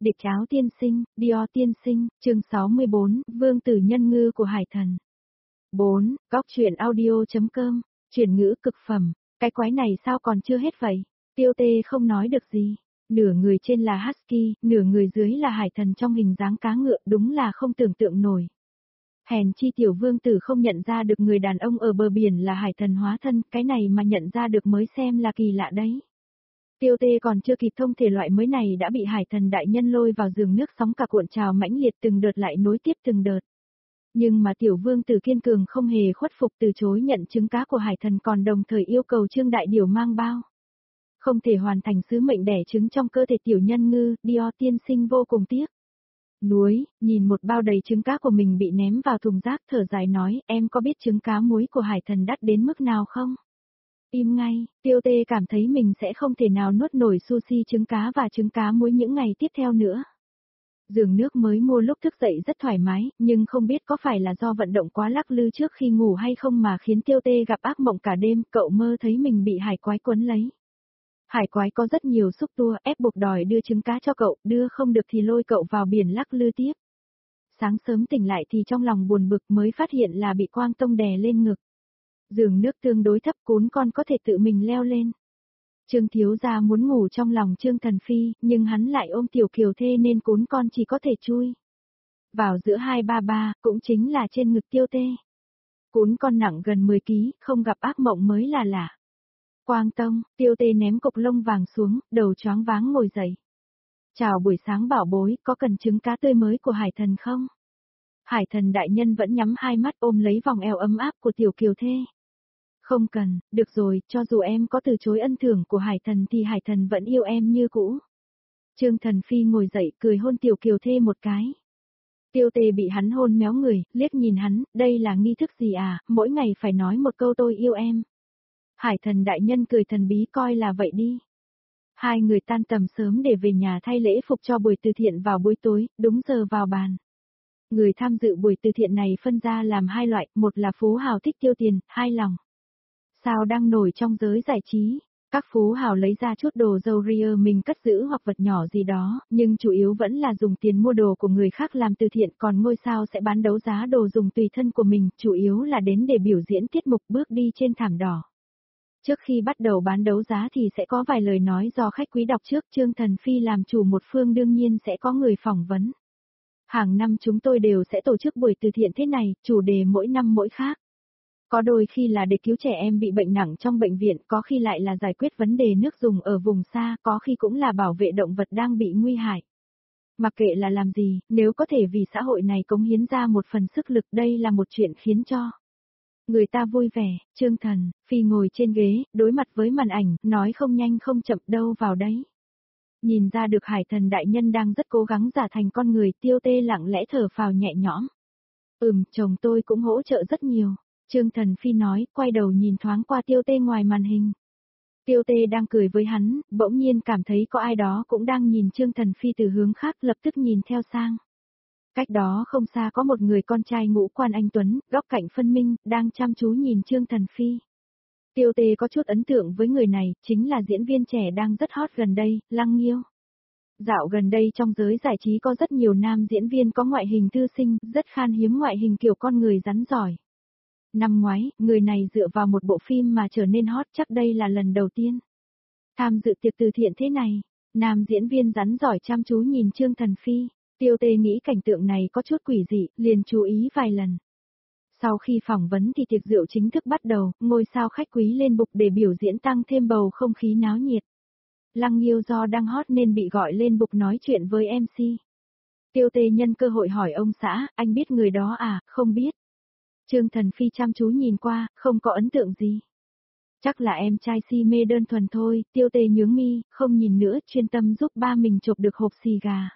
Địch áo tiên sinh, Dior tiên sinh, chương 64, Vương tử nhân ngư của Hải Thần. 4. Góc truyện audio.com, chuyển ngữ cực phẩm, cái quái này sao còn chưa hết vậy? Tiêu Tê không nói được gì. Nửa người trên là Husky, nửa người dưới là Hải Thần trong hình dáng cá ngựa, đúng là không tưởng tượng nổi. Hèn chi tiểu vương tử không nhận ra được người đàn ông ở bờ biển là Hải Thần hóa thân, cái này mà nhận ra được mới xem là kỳ lạ đấy. Tiêu Tê còn chưa kịp thông thể loại mới này đã bị Hải Thần đại nhân lôi vào giường nước sóng cả cuộn trào mãnh liệt từng đợt lại nối tiếp từng đợt. Nhưng mà tiểu vương tử kiên cường không hề khuất phục từ chối nhận trứng cá của Hải Thần còn đồng thời yêu cầu Trương Đại Điểu mang bao. Không thể hoàn thành sứ mệnh đẻ trứng trong cơ thể tiểu nhân ngư, Dior tiên sinh vô cùng tiếc. Nuối, nhìn một bao đầy trứng cá của mình bị ném vào thùng rác thở dài nói, em có biết trứng cá muối của Hải Thần đắt đến mức nào không? Im ngay, Tiêu Tê cảm thấy mình sẽ không thể nào nuốt nổi sushi trứng cá và trứng cá muối những ngày tiếp theo nữa. Giường nước mới mua lúc thức dậy rất thoải mái, nhưng không biết có phải là do vận động quá lắc lư trước khi ngủ hay không mà khiến Tiêu Tê gặp ác mộng cả đêm, cậu mơ thấy mình bị hải quái quấn lấy. Hải quái có rất nhiều xúc tua ép buộc đòi đưa trứng cá cho cậu, đưa không được thì lôi cậu vào biển lắc lư tiếp. Sáng sớm tỉnh lại thì trong lòng buồn bực mới phát hiện là bị Quang Tông đè lên ngực. Giường nước tương đối thấp cún con có thể tự mình leo lên. Trương thiếu gia muốn ngủ trong lòng Trương Thần Phi, nhưng hắn lại ôm tiểu kiều thê nên cún con chỉ có thể chui vào giữa hai ba ba, cũng chính là trên ngực Tiêu Tê. Cún con nặng gần 10 kg, không gặp ác mộng mới là lạ. Quang Tông, Tiêu Tê ném cục lông vàng xuống, đầu choáng váng ngồi dậy. Chào buổi sáng bảo bối, có cần trứng cá tươi mới của Hải Thần không? Hải Thần đại nhân vẫn nhắm hai mắt ôm lấy vòng eo ấm áp của tiểu kiều thê. Không cần, được rồi, cho dù em có từ chối ân thưởng của Hải Thần thì Hải Thần vẫn yêu em như cũ. Trương Thần Phi ngồi dậy cười hôn tiểu kiều thê một cái. Tiêu Tê bị hắn hôn méo người, liếc nhìn hắn, đây là nghi thức gì à, mỗi ngày phải nói một câu tôi yêu em. Hải Thần đại nhân cười thần bí coi là vậy đi. Hai người tan tầm sớm để về nhà thay lễ phục cho buổi từ thiện vào buổi tối, đúng giờ vào bàn. Người tham dự buổi từ thiện này phân ra làm hai loại, một là phú hào thích tiêu tiền, hai lòng sao đang nổi trong giới giải trí. Các phú hào lấy ra chút đồ dầu ria mình cất giữ hoặc vật nhỏ gì đó, nhưng chủ yếu vẫn là dùng tiền mua đồ của người khác làm từ thiện, còn ngôi sao sẽ bán đấu giá đồ dùng tùy thân của mình, chủ yếu là đến để biểu diễn tiết mục bước đi trên thảm đỏ. Trước khi bắt đầu bán đấu giá thì sẽ có vài lời nói do khách quý đọc trước, Trương Thần Phi làm chủ một phương đương nhiên sẽ có người phỏng vấn. Hàng năm chúng tôi đều sẽ tổ chức buổi từ thiện thế này, chủ đề mỗi năm mỗi khác. Có đôi khi là để cứu trẻ em bị bệnh nặng trong bệnh viện, có khi lại là giải quyết vấn đề nước dùng ở vùng xa, có khi cũng là bảo vệ động vật đang bị nguy hại. Mặc kệ là làm gì, nếu có thể vì xã hội này cống hiến ra một phần sức lực đây là một chuyện khiến cho người ta vui vẻ. Trương Thần Phi ngồi trên ghế, đối mặt với màn ảnh, nói không nhanh không chậm đâu vào đấy. Nhìn ra được Hải Thần đại nhân đang rất cố gắng giả thành con người, Tiêu Tê lặng lẽ thở phào nhẹ nhõm. Chồng tôi cũng hỗ trợ rất nhiều. Trương Thần Phi nói, quay đầu nhìn thoáng qua Tiêu Tê ngoài màn hình. Tiêu Tê đang cười với hắn, bỗng nhiên cảm thấy có ai đó cũng đang nhìn Trương Thần Phi từ hướng khác, lập tức nhìn theo sang. Cách đó không xa có một người con trai ngũ quan anh tuấn, góc cạnh phân minh, đang chăm chú nhìn Trương Thần Phi. Tiêu Tê có chút ấn tượng với người này, chính là diễn viên trẻ đang rất hot gần đây, Lăng Nghiêu. Dạo gần đây trong giới giải trí có rất nhiều nam diễn viên có ngoại hình thư sinh, rất khan hiếm ngoại hình kiểu con người rắn giỏi. Năm ngoái, người này dựa vào một bộ phim mà trở nên hot, chắc đây là lần đầu tiên tham dự tiệc từ thiện thế này. Nam diễn viên rắn giỏi chăm chú nhìn Trương Thần Phi. Tiêu Tê nghĩ cảnh tượng này có chút quỷ dị, liền chú ý vài lần. Sau khi phỏng vấn thì tiệc rượu chính thức bắt đầu, ngôi sao khách quý lên bục để biểu diễn tăng thêm bầu không khí náo nhiệt. Lăng Nghiêu do đang hot nên bị gọi lên bục nói chuyện với MC. Tiêu Tê nhân cơ hội hỏi ông xã, anh biết người đó à, không biết. Trương Thần Phi chăm chú nhìn qua, không có ấn tượng gì. Chắc là em trai si mê đơn thuần thôi, Tiêu Tê nhướng mi, không nhìn nữa, chuyên tâm giúp ba mình chộp được hộp xì gà.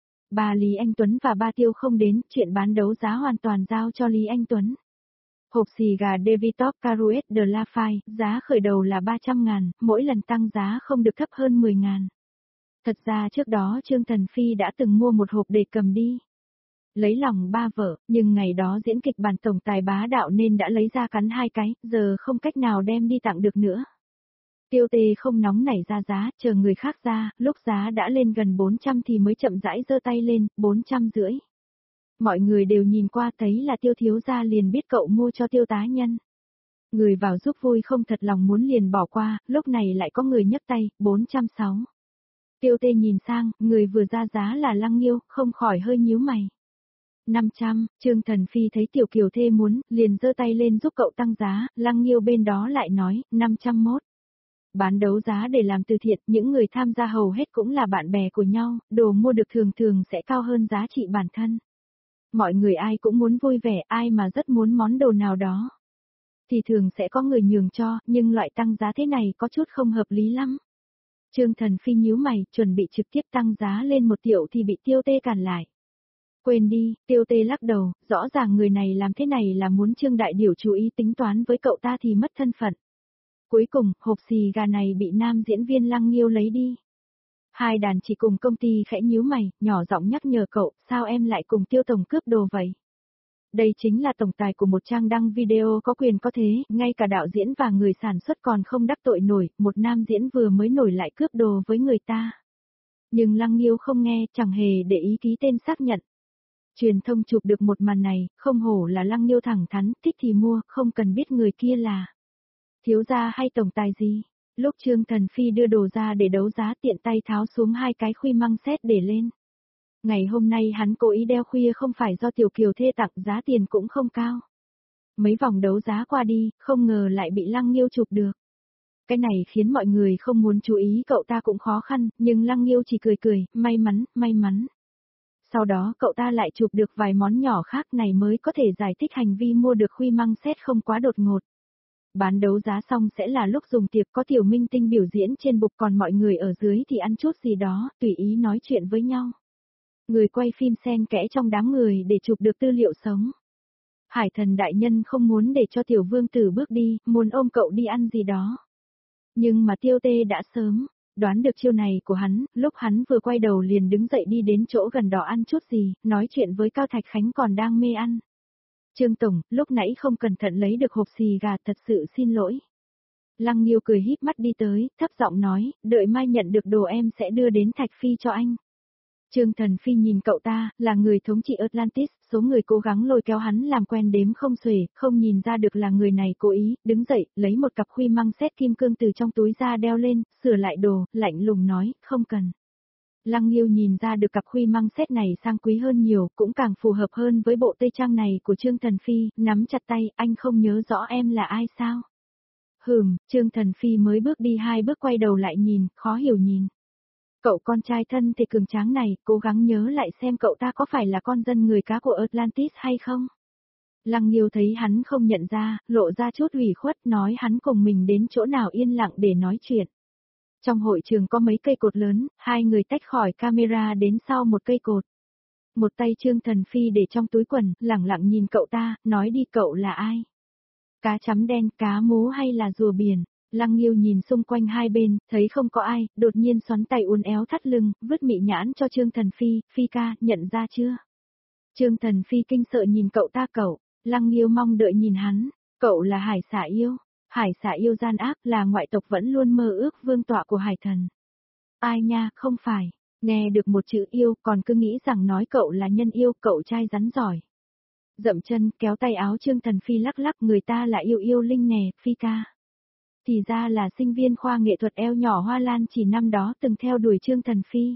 Bà Lý Anh Tuấn và ba Tiêu không đến, chuyện bán đấu giá hoàn toàn giao cho Lý Anh Tuấn. Hộp xì gà Davidoff Carouet de la Faye, giá khởi đầu là 300.000, mỗi lần tăng giá không được thấp hơn 10.000. Thật ra trước đó Trương Thần Phi đã từng mua một hộp để cầm đi. Lấy lòng ba vợ, nhưng ngày đó diễn kịch bản tổng tài bá đạo nên đã lấy ra cắn hai cái, giờ không cách nào đem đi tặng được nữa. Tiêu Tê không nóng nảy ra giá, chờ người khác ra, lúc giá đã lên gần 400 thì mới chậm rãi giơ tay lên, 450. Mọi người đều nhìn qua thấy là Tiêu thiếu gia liền biết cậu mua cho Tiêu tá nhân. Người vào giúp vui không thật lòng muốn liền bỏ qua, lúc này lại có người nhấc tay, 460. Tiêu Tê nhìn sang, người vừa ra giá là Lăng Nghiêu, không khỏi hơi nhíu mày. 500, Trương Thần Phi thấy Tiểu Kiều Thê muốn, liền giơ tay lên giúp cậu tăng giá, Lăng Nghiêu bên đó lại nói, 501. Bán đấu giá để làm từ thiện, những người tham gia hầu hết cũng là bạn bè của nhau, đồ mua được thường thường sẽ cao hơn giá trị bản thân. Mọi người ai cũng muốn vui vẻ, ai mà rất muốn món đồ nào đó thì thường sẽ có người nhường cho, nhưng loại tăng giá thế này có chút không hợp lý lắm. Trương Thần Phi nhíu mày, chuẩn bị trực tiếp tăng giá lên 1 triệu thì bị Tiêu Tê cản lại. Quên đi, Tiêu Tê lắc đầu, rõ ràng người này làm thế này là muốn Trương Đại Điểu chú ý tính toán với cậu ta thì mất thân phận. Cuối cùng, hộp xì gà này bị nam diễn viên Lăng Nghiêu lấy đi. Hai đàn chị cùng công ty khẽ nhíu mày, nhỏ giọng nhắc nhở cậu, sao em lại cùng Tiêu tổng cướp đồ vậy? Đây chính là tổng tài của một trang đăng video có quyền có thế, ngay cả đạo diễn và người sản xuất còn không đắc tội nổi, một nam diễn vừa mới nổi lại cướp đồ với người ta. Nhưng Lăng Nghiêu không nghe, chẳng hề để ý ký tên xác nhận. Truyền thông chụp được một màn này, không hổ là Lăng Nghiêu thẳng thắn, thích thì mua, không cần biết người kia là thiếu gia hay tổng tài gì. Lúc Trương Thần Phi đưa đồ ra để đấu giá tiện tay tháo xuống 2 cái khuy măng xét để lên. Ngày hôm nay hắn cố ý đeo khuya không phải do Tiểu Kiều Thê tặng, giá tiền cũng không cao. Mấy vòng đấu giá qua đi, không ngờ lại bị Lăng Nghiêu chụp được. Cái này khiến mọi người không muốn chú ý cậu ta cũng khó khăn, nhưng Lăng Nghiêu chỉ cười cười, may mắn, may mắn. Sau đó cậu ta lại chụp được vài món nhỏ khác này mới có thể giải thích hành vi mua được khuy măng xét không quá đột ngột. Bán đấu giá xong sẽ là lúc dùng tiệc có tiểu minh tinh biểu diễn trên bục, còn mọi người ở dưới thì ăn chút gì đó, tùy ý nói chuyện với nhau. Người quay phim xen kẽ trong đám người để chụp được tư liệu sống. Hải Thần đại nhân không muốn để cho tiểu vương tử bước đi, muốn ôm cậu đi ăn gì đó. Nhưng mà Tiêu Tê đã sớm đoán được chiêu này của hắn, lúc hắn vừa quay đầu liền đứng dậy đi đến chỗ gần đó ăn chút gì, nói chuyện với Cao Thạch Khánh còn đang mê ăn. Trương Tổng, lúc nãy không cẩn thận lấy được hộp xì gà, thật sự xin lỗi. Lăng Nghiêu cười híp mắt đi tới, thấp giọng nói, đợi mai nhận được đồ em sẽ đưa đến Thạch Phi cho anh. Trương Thần Phi nhìn cậu ta, là người thống trị Atlantis, số người cố gắng lôi kéo hắn làm quen đếm không xuể, không nhìn ra được là người này cố ý, đứng dậy, lấy một cặp khuy măng xét kim cương từ trong túi ra đeo lên, sửa lại đồ, lạnh lùng nói, không cần. Lăng Nghiêu nhìn ra được cặp khuy măng xét này sang quý hơn nhiều, cũng càng phù hợp hơn với bộ tây trang này của Trương Thần Phi, nắm chặt tay, anh không nhớ rõ em là ai sao? Trương Thần Phi mới bước đi 2 bước quay đầu lại nhìn, khó hiểu nhìn. Cậu con trai thân thì cường tráng này, cố gắng nhớ lại xem cậu ta có phải là con dân người cá của Atlantis hay không? Lăng Nghiêu thấy hắn không nhận ra, lộ ra chút ủy khuất, nói hắn cùng mình đến chỗ nào yên lặng để nói chuyện. Trong hội trường có mấy cây cột lớn, 2 người tách khỏi camera đến sau một cây cột. Một tay Trương Thần Phi để trong túi quần, lẳng lặng nhìn cậu ta, nói đi cậu là ai? Cá chấm đen, cá mú hay là rùa biển? Lăng Nghiêu nhìn xung quanh hai bên, thấy không có ai, đột nhiên xoắn tay uốn éo thắt lưng, vứt mị nhãn cho Trương Thần Phi, Phi ca, nhận ra chưa? Trương Thần Phi kinh sợ nhìn cậu ta cậu, Lăng Nghiêu mong đợi nhìn hắn, cậu là Hải Xà Yêu. Hải Xà Yêu gian ác, là ngoại tộc vẫn luôn mơ ước vương tọa của Hải Thần. Ai nha, không phải, nghe được một chữ yêu còn cứ nghĩ rằng nói cậu là nhân yêu, cậu trai rắn giỏi. Dậm chân, kéo tay áo Trương Thần Phi lắc lắc, người ta là yêu yêu linh nè, Phi ca. Thì ra là sinh viên khoa nghệ thuật eo nhỏ Hoa Lan chỉ năm đó từng theo đuổi Trương Thần Phi.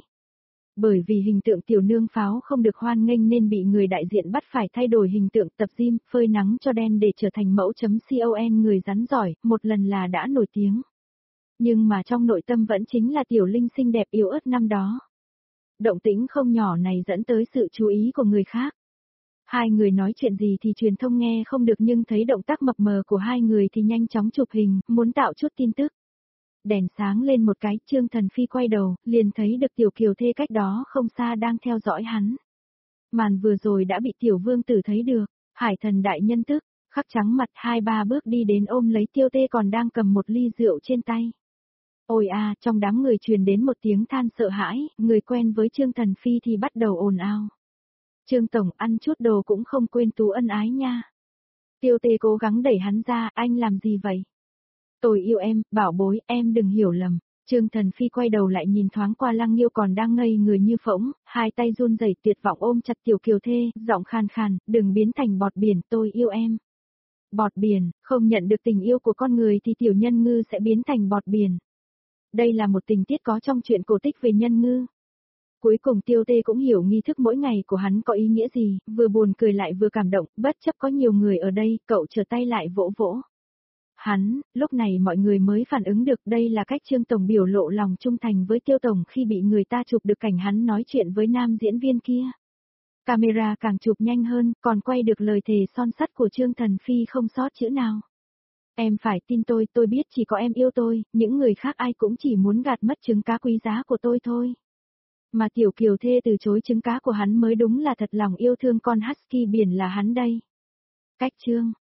Bởi vì hình tượng tiểu nương pháo không được hoan nghênh nên bị người đại diện bắt phải thay đổi hình tượng, tập gym, phơi nắng cho đen để trở thành mẫu.com người rắn giỏi, một lần là đã nổi tiếng. Nhưng mà trong nội tâm vẫn chính là tiểu linh xinh đẹp yếu ớt năm đó. Động tĩnh không nhỏ này dẫn tới sự chú ý của người khác. Hai người nói chuyện gì thì truyền thông nghe không được, nhưng thấy động tác mập mờ của hai người thì nhanh chóng chụp hình, muốn tạo chút tin tức. Đèn sáng lên một cái, Trương Thần Phi quay đầu, liền thấy được Tiểu Kiều Thê cách đó không xa đang theo dõi hắn. Màn vừa rồi đã bị Tiểu Vương Tử thấy được, Hải Thần đại nhân tức, khắc trắng mặt 2-3 bước đi đến ôm lấy Tiêu Tê còn đang cầm một ly rượu trên tay. Ôi à, trong đám người truyền đến một tiếng than sợ hãi, người quen với Trương Thần Phi thì bắt đầu ồn ào. Trương Tổng ăn chút đồ cũng không quên tú ân ái nha. Tiêu Tê cố gắng đẩy hắn ra, anh làm gì vậy? Tôi yêu em, bảo bối, em đừng hiểu lầm. Trương Thần Phi quay đầu lại nhìn thoáng qua Lăng Nghiêu còn đang ngây người như phỗng, hai tay run rẩy tuyệt vọng ôm chặt Tiểu Kiều Thê, giọng khan khan, đừng biến thành bọt biển, tôi yêu em. Bọt biển, không nhận được tình yêu của con người thì Tiểu Nhân Ngư sẽ biến thành bọt biển. Đây là một tình tiết có trong truyện cổ tích về Nhân Ngư. Cuối cùng Tiêu Tê cũng hiểu nghi thức mỗi ngày của hắn có ý nghĩa gì, vừa buồn cười lại vừa cảm động, bất chấp có nhiều người ở đây, cậu trở tay lại vỗ vỗ. Hắn, lúc này mọi người mới phản ứng được đây là cách Trương Tổng biểu lộ lòng trung thành với Tiêu Tổng khi bị người ta chụp được cảnh hắn nói chuyện với nam diễn viên kia. Camera càng chụp nhanh hơn, còn quay được lời thề son sắt của Trương Thần Phi không sót chữ nào. Em phải tin tôi biết chỉ có em yêu tôi, những người khác ai cũng chỉ muốn gạt mất trứng cá quý giá của tôi thôi. Mà Tiểu Kiều Thê từ chối trứng cá của hắn mới đúng là thật lòng yêu thương con husky biển là hắn đây. Cách chương